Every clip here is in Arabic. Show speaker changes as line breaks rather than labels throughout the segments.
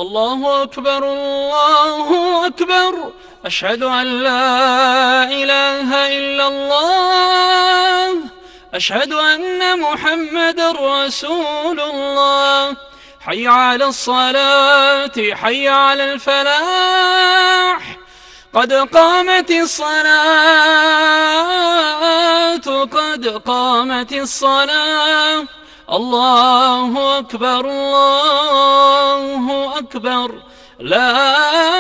الله أكبر الله أكبر. أشهد أن لا إله إلا الله. أشهد أن محمدًا رسول الله. حي على الصلاة حي على الفلاح. قد قامت الصلاة قد قامت الصلاة. الله أكبر الله أكبر. لا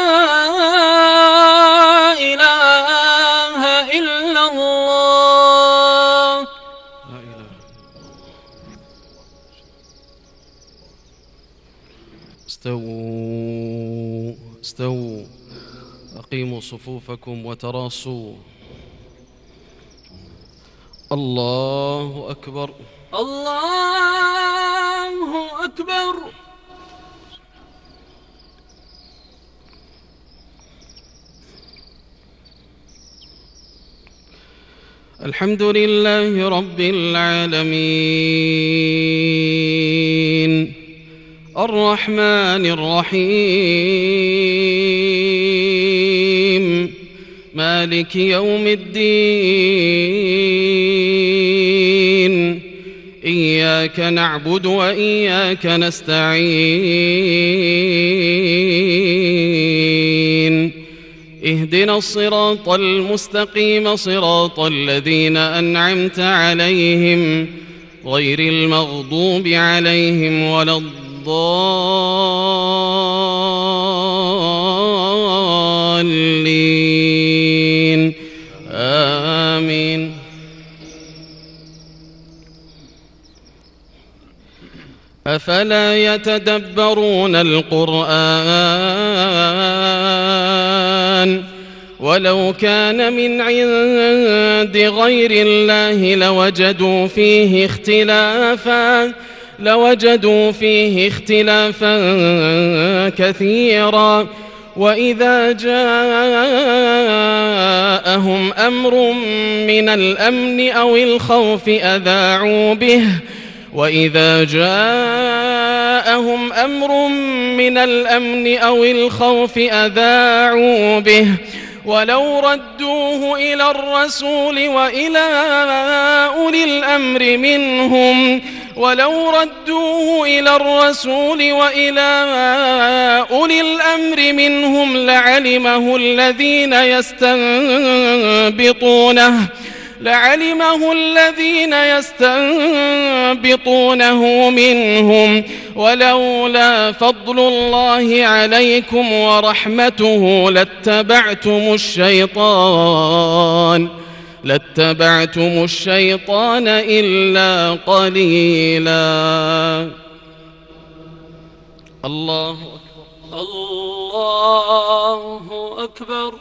إله إلا الله. لا إله. استووا استووا، أقيموا صفوفكم وتراصوا. الله أكبر الله أكبر. الحمد لله رب العالمين الرحمن الرحيم مالك يوم الدين. إياك نعبد وإياك نستعين. اهدنا الصراط المستقيم صراط الذين أنعمت عليهم غير المغضوب عليهم ولا الضالين. آمين. أفلا يتدبرون القرآن ولو كان من عند غير الله لوجدوا فيه اختلافا كثيرا. وإذا جاءهم أمر من الأمن أو الخوف أذاعوا به ولو ردوه إلى الرسول وإلى أولي الأمر منهم لعلمه الذين يستنبطونه منهم. ولولا فضل الله عليكم ورحمته لاتبعتم الشيطان إلا قليلا. الله أكبر الله أكبر.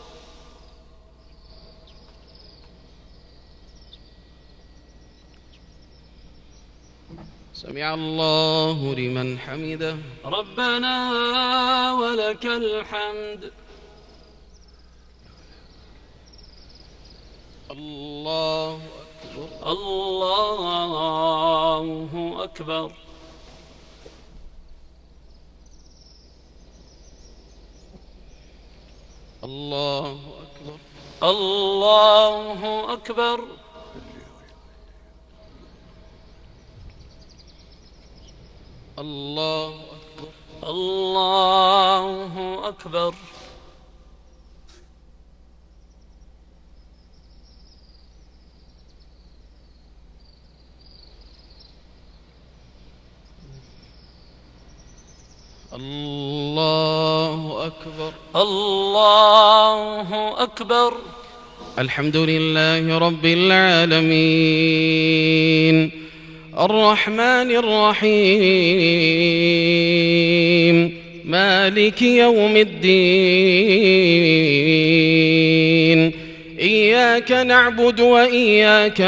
سمع الله لمن حمده. ربنا ولك الحمد. الله أكبر الله أكبر. الله أكبر الله أكبر. الله أكبر الله أكبر. الله أكبر الله أكبر. الحمد لله رب العالمين الرحمن الرحيم مالك يوم الدين. إياك نعبد وإياك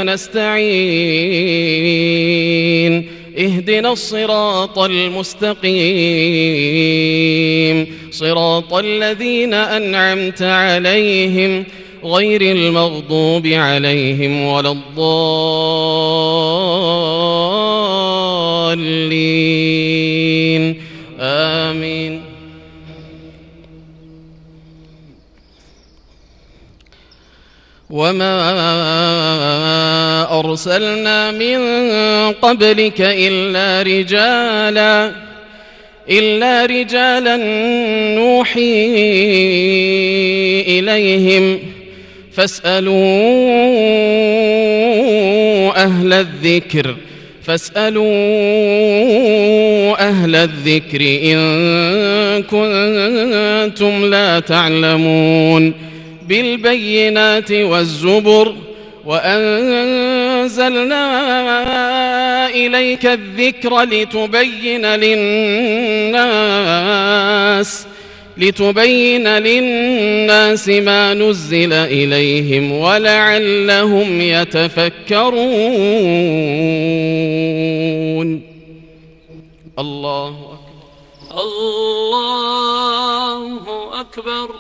نستعين. اهدنا الصراط المستقيم صراط الذين أنعمت عليهم غير المغضوب عليهم ولا الضالين. آمين. وما أرسلنا من قبلك إلا رجالا نوحي إليهم فاسألوا أهل الذكر إن كنتم لا تعلمون بالبينات والزبر وأنزلنا إليك الذكر لتبين للناس ما نزل إليهم ولعلهم يتفكرون. الله أكبر.
الله أكبر.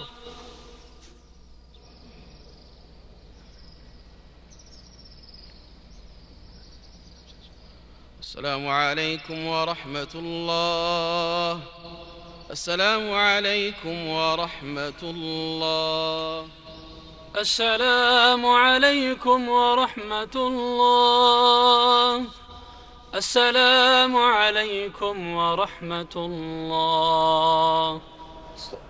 السلام عليكم ورحمة الله. السلام عليكم ورحمة الله.
السلام عليكم ورحمة الله. السلام عليكم ورحمة الله.